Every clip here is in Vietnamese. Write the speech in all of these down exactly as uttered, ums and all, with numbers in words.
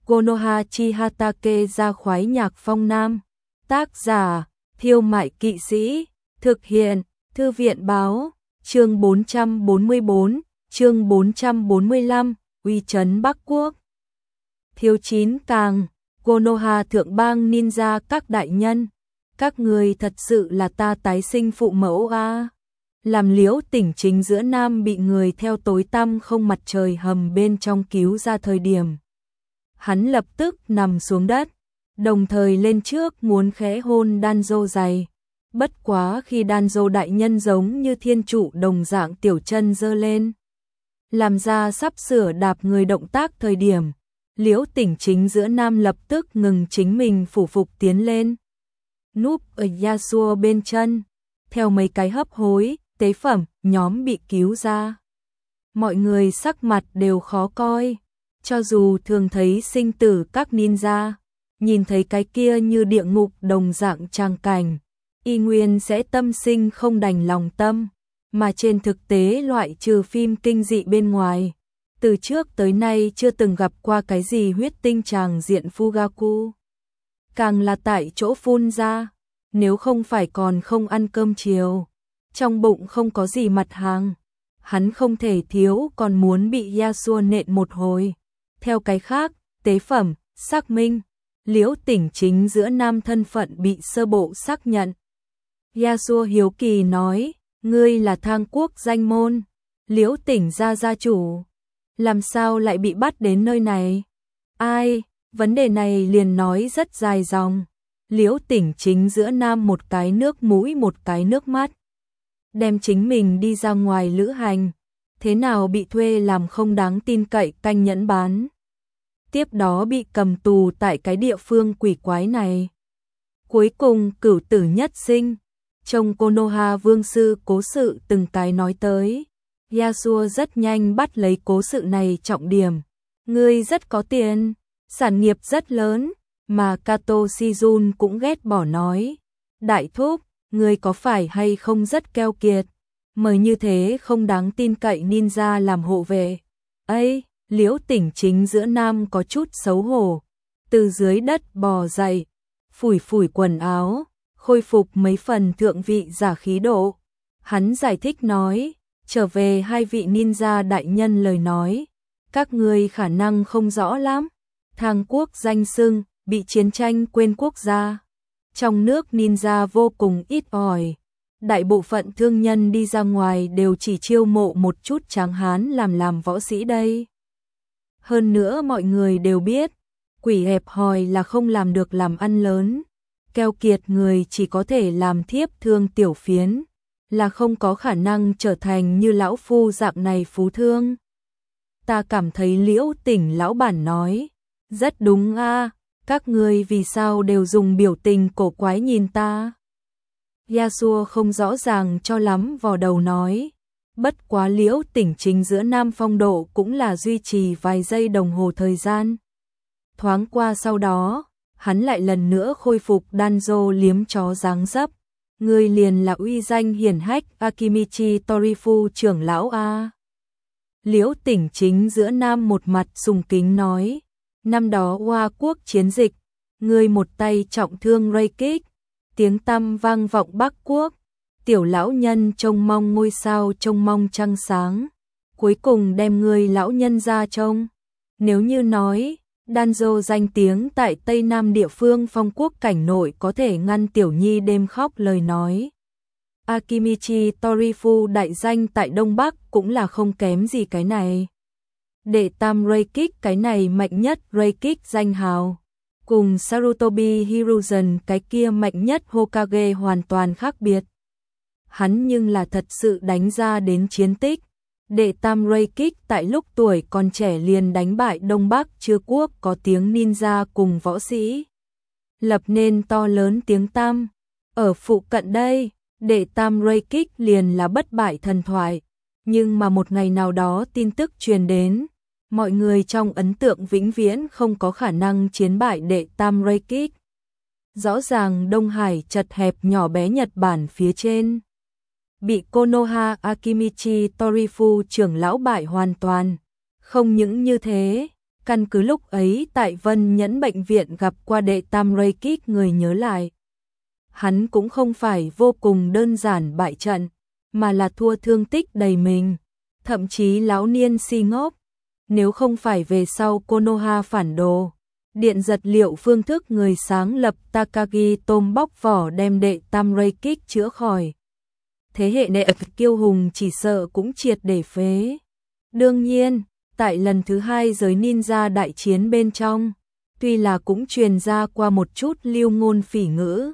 Konoha Chihatake ra khoái nhạc phong nam. Tác giả, Thiêu Mại Kỵ Sĩ. Thực hiện, Thư viện báo. Chương bốn trăm bốn mươi bốn, chương bốn trăm bốn mươi lăm, uy trấn Bắc Quốc. Thiếu chín càng, Konoha thượng bang ninja các đại nhân. Các người thật sự là ta tái sinh phụ mẫu a. Làm Liễu Tỉnh chính giữa nam bị người theo tối tăm không mặt trời hầm bên trong cứu ra thời điểm. Hắn lập tức nằm xuống đất, đồng thời lên trước muốn khẽ hôn Danzo dày. Bất quá khi Danzo đại nhân giống như thiên trụ đồng dạng tiểu chân giơ lên, làm ra sắp sửa đạp người động tác thời điểm, Liễu Tỉnh chính giữa nam lập tức ngừng chính mình phủ phục tiến lên. Núp ở Yasuo bên chân, theo mấy cái hấp hối, tế phẩm, nhóm bị cứu ra. Mọi người sắc mặt đều khó coi, cho dù thường thấy sinh tử các ninja, nhìn thấy cái kia như địa ngục đồng dạng tràng cảnh, y nguyên sẽ tâm sinh không đành lòng tâm, mà trên thực tế loại trừ phim kinh dị bên ngoài, từ trước tới nay chưa từng gặp qua cái gì huyết tinh tràng diện Fugaku. Càng là tại chỗ phun ra, nếu không phải còn không ăn cơm chiều, trong bụng không có gì mặt hàng, hắn không thể thiếu còn muốn bị Yasuo nện một hồi. Theo cái khác, tế phẩm, xác minh, Liễu Tỉnh chính giữa nam thân phận bị sơ bộ xác nhận. Yasuo hiếu kỳ nói, ngươi là Thang Quốc danh môn, Liễu Tỉnh gia gia chủ, làm sao lại bị bắt đến nơi này? Ai, vấn đề này liền nói rất dài dòng. Liễu Tỉnh chính giữa nam một cái nước mũi một cái nước mắt, đem chính mình đi ra ngoài lữ hành, thế nào bị thuê làm không đáng tin cậy canh nhẫn bán. Tiếp đó bị cầm tù tại cái địa phương quỷ quái này. Cuối cùng cửu tử nhất sinh, trong Konoha vương sư cố sự từng cái nói tới. Yasuo rất nhanh bắt lấy cố sự này trọng điểm. Ngươi rất có tiền, sản nghiệp rất lớn, mà Kato Shizun cũng ghét bỏ nói. Đại thúc, ngươi có phải hay không rất keo kiệt, mời như thế không đáng tin cậy ninja làm hộ vệ. Ây, Liễu Tỉnh chính giữa nam có chút xấu hổ, từ dưới đất bò dậy, phủi phủi quần áo, khôi phục mấy phần thượng vị giả khí độ. Hắn giải thích nói, trở về hai vị ninja đại nhân lời nói, các ngươi khả năng không rõ lắm. Thang Quốc danh xưng, bị chiến tranh quên quốc gia. Trong nước ninja vô cùng ít ỏi, đại bộ phận thương nhân đi ra ngoài đều chỉ chiêu mộ một chút tráng hán làm làm võ sĩ đây. Hơn nữa mọi người đều biết, quỷ hẹp hòi là không làm được làm ăn lớn, keo kiệt người chỉ có thể làm thiếp thương tiểu phiến, là không có khả năng trở thành như lão phu dạng này phú thương. Ta cảm thấy Liễu Tỉnh lão bản nói, rất đúng a, các ngươi vì sao đều dùng biểu tình cổ quái nhìn ta? Yasuo không rõ ràng cho lắm vò đầu nói, bất quá Liễu Tỉnh chính giữa nam phong độ cũng là duy trì vài giây đồng hồ thời gian. Thoáng qua sau đó, hắn lại lần nữa khôi phục Danzo liếm chó dáng dấp. Ngươi liền là uy danh hiển hách Akimichi Torifu trưởng lão a. Liễu Tỉnh chính giữa nam một mặt sùng kính nói, năm đó Hoa Quốc chiến dịch, ngươi một tay trọng thương Reikik, tiếng tăm vang vọng Bắc Quốc, tiểu lão nhân trông mong ngôi sao trông mong trăng sáng, cuối cùng đem ngươi lão nhân ra trông. Nếu như nói, Danzo danh tiếng tại Tây Nam địa phương phong quốc cảnh nội có thể ngăn tiểu nhi đêm khóc lời nói, Akimichi Torifu đại danh tại Đông Bắc cũng là không kém gì cái này. Đệ tam Reikik cái này mạnh nhất Reikik danh hào, cùng Sarutobi Hiruzen cái kia mạnh nhất Hokage hoàn toàn khác biệt. Hắn nhưng là thật sự đánh ra đến chiến tích. Đệ tam Reikik tại lúc tuổi còn trẻ liền đánh bại Đông Bắc Chư Quốc có tiếng ninja cùng võ sĩ, lập nên to lớn tiếng tăm. Ở phụ cận đây, đệ tam Reikik liền là bất bại thần thoại. Nhưng mà một ngày nào đó tin tức truyền đến, mọi người trong ấn tượng vĩnh viễn không có khả năng chiến bại đệ tam Reikik. Rõ ràng Đông Hải chật hẹp nhỏ bé Nhật Bản phía trên, bị Konoha Akimichi Torifu trưởng lão bại hoàn toàn. Không những như thế, Căn cứ lúc ấy tại Vân Nhẫn bệnh viện gặp qua đệ tam Reikik người nhớ lại. Hắn cũng không phải vô cùng đơn giản bại trận, mà là thua thương tích đầy mình, thậm chí lão niên si ngốc. Nếu không phải về sau Konoha phản đồ, điện giật liệu phương thức người sáng lập Takagi tôm bóc vỏ đem đệ tam Reikik chữa khỏi. Thế hệ đệ kiêu hùng chỉ sợ cũng triệt để phế. Đương nhiên, tại lần thứ hai giới ninja đại chiến bên trong, tuy là cũng truyền ra qua một chút lưu ngôn phỉ ngữ.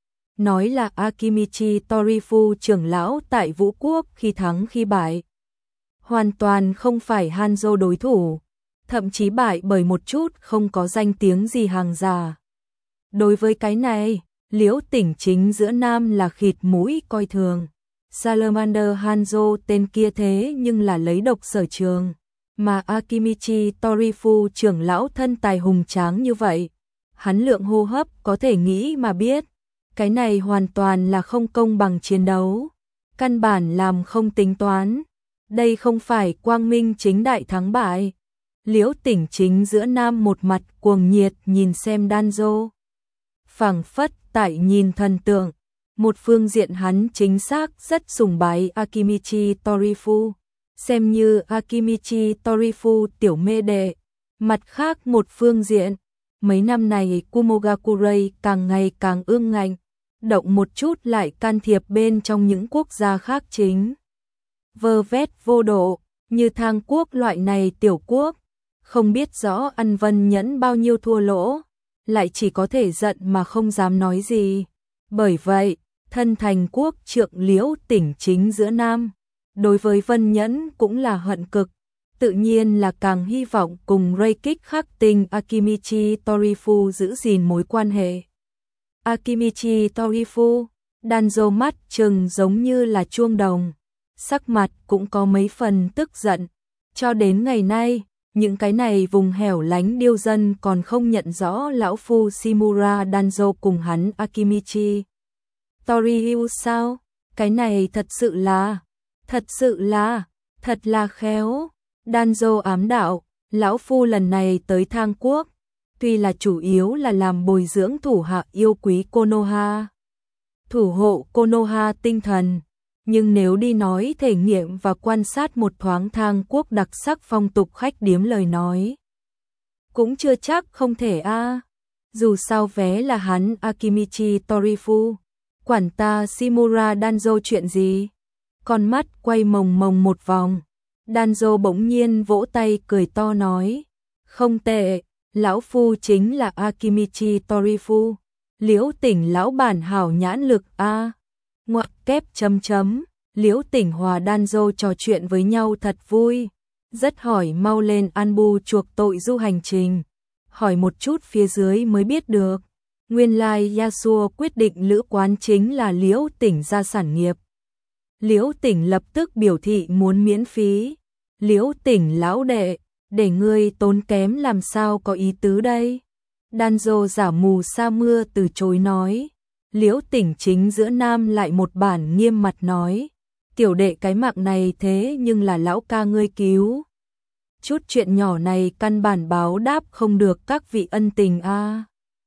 Nói là Akimichi Torifu trưởng lão tại Vũ Quốc khi thắng khi bại. Hoàn toàn không phải Hanzo đối thủ, thậm chí bại bởi một chút không có danh tiếng gì hàng giả. Đối với cái này, Liễu Tỉnh chính giữa nam là khịt mũi coi thường. Salamander Hanzo tên kia thế nhưng là lấy độc sở trường, mà Akimichi Torifu trưởng lão thân tài hùng tráng như vậy. Hắn lượng hô hấp có thể nghĩ mà biết. Cái này hoàn toàn là không công bằng chiến đấu, căn bản làm không tính toán. Đây không phải quang minh chính đại thắng bại. Liễu Tỉnh chính giữa nam một mặt cuồng nhiệt nhìn xem Danzo. Phảng phất tại nhìn thần tượng, một phương diện hắn chính xác rất sùng bái Akimichi Torifu, xem như Akimichi Torifu tiểu mê đệ. Mặt khác một phương diện, mấy năm này Kumogakurai càng ngày càng ương ngạnh, động một chút lại can thiệp bên trong những quốc gia khác chính. Vơ vét vô độ, như Thang quốc loại này tiểu quốc, không biết rõ ăn Vân Nhẫn bao nhiêu thua lỗ, lại chỉ có thể giận mà không dám nói gì. Bởi vậy, thân thành quốc trượng Liễu Tỉnh chính giữa nam, đối với Vân Nhẫn cũng là hận cực, tự nhiên là càng hy vọng cùng Reikik khắc tinh Akimichi Torifu giữ gìn mối quan hệ. Akimichi Torifu, Danzo mắt trừng giống như là chuông đồng, sắc mặt cũng có mấy phần tức giận. Cho đến ngày nay, những cái này vùng hẻo lánh điêu dân còn không nhận rõ lão phu Shimura Danzo cùng hắn Akimichi Toriu sao? Cái này thật sự là, thật sự là, thật là khéo. Danzo ám đạo, lão phu lần này tới Thang quốc, tuy là chủ yếu là làm bồi dưỡng thủ hạ yêu quý Konoha, thủ hộ Konoha tinh thần, nhưng nếu đi nói thể nghiệm và quan sát một thoáng Thang quốc đặc sắc phong tục khách điếm lời nói, cũng chưa chắc không thể a. À. Dù sao vé là hắn Akimichi Torifu, quản ta Shimura Danzo chuyện gì? Con mắt quay mồng mồng một vòng, Danzo bỗng nhiên vỗ tay cười to nói, không tệ, lão phu chính là Akimichi Torifu, Liễu Tỉnh lão bản hảo nhãn lực a. À. Ngoặc kép chấm chấm, Liễu Tỉnh hòa Danzo trò chuyện với nhau thật vui, rất hỏi mau lên ăn bu chuộc tội du hành trình, hỏi một chút phía dưới mới biết được, nguyên lai Yasuo quyết định lữ quán chính là Liễu Tỉnh gia sản nghiệp. Liễu Tỉnh lập tức biểu thị muốn miễn phí. Liễu Tỉnh lão đệ, để ngươi tốn kém làm sao có ý tứ đây? Danzo giả mù sa mưa từ chối nói. Liễu Tỉnh chính giữa nam lại một bản nghiêm mặt nói, tiểu đệ cái mạng này thế nhưng là lão ca ngươi cứu. Chút chuyện nhỏ này căn bản báo đáp không được các vị ân tình a. À.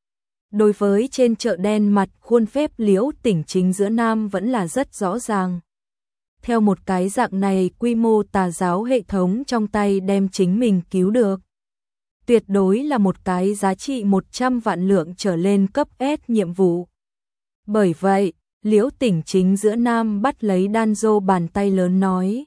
Đối với trên chợ đen mặt khuôn phép Liễu Tỉnh chính giữa nam vẫn là rất rõ ràng. Theo một cái dạng này quy mô tà giáo hệ thống trong tay đem chính mình cứu được. Tuyệt đối là một cái giá trị một trăm vạn lượng trở lên cấp S nhiệm vụ. Bởi vậy, Liễu Tỉnh chính giữa nam bắt lấy Danzo bàn tay lớn nói.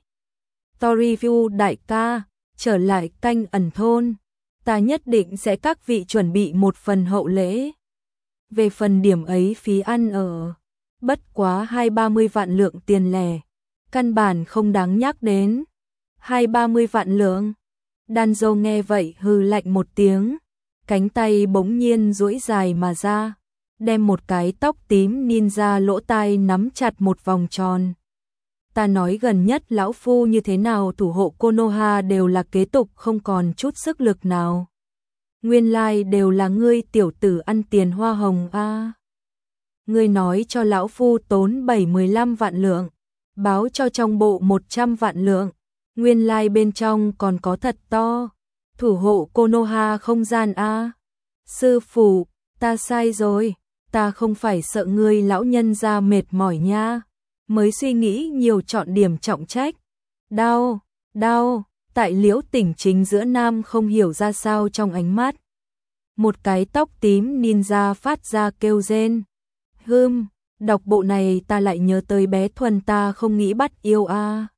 Torifu đại ca, trở lại canh ẩn thôn, ta nhất định sẽ các vị chuẩn bị một phần hậu lễ. Về phần điểm ấy phí ăn ở, bất quá hai ba mươi vạn lượng tiền lẻ. Căn bản không đáng nhắc đến. Hai ba mươi vạn lượng. Danzo nghe vậy hừ lạnh một tiếng, cánh tay bỗng nhiên duỗi dài mà ra, đem một cái tóc tím ninja lỗ tai nắm chặt một vòng tròn. Ta nói gần nhất lão phu như thế nào thủ hộ Konoha đều là kế tục không còn chút sức lực nào. Nguyên lai đều là ngươi tiểu tử ăn tiền hoa hồng a. À. Ngươi nói cho lão phu tốn bảy mươi lăm vạn lượng, báo cho trong bộ một trăm vạn lượng, nguyên lai bên trong còn có thật to. thủ hộ Konoha không gian a. Sư phụ, ta sai rồi, ta không phải sợ ngươi lão nhân gia mệt mỏi nha, mới suy nghĩ nhiều chọn điểm trọng trách. Đau, đau, tại Liễu Tỉnh chính giữa nam không hiểu ra sao trong ánh mắt. Một cái tóc tím ninja phát ra kêu rên. Hừm, đọc bộ này ta lại nhớ tới bé Thuần ta không nghĩ bắt yêu a.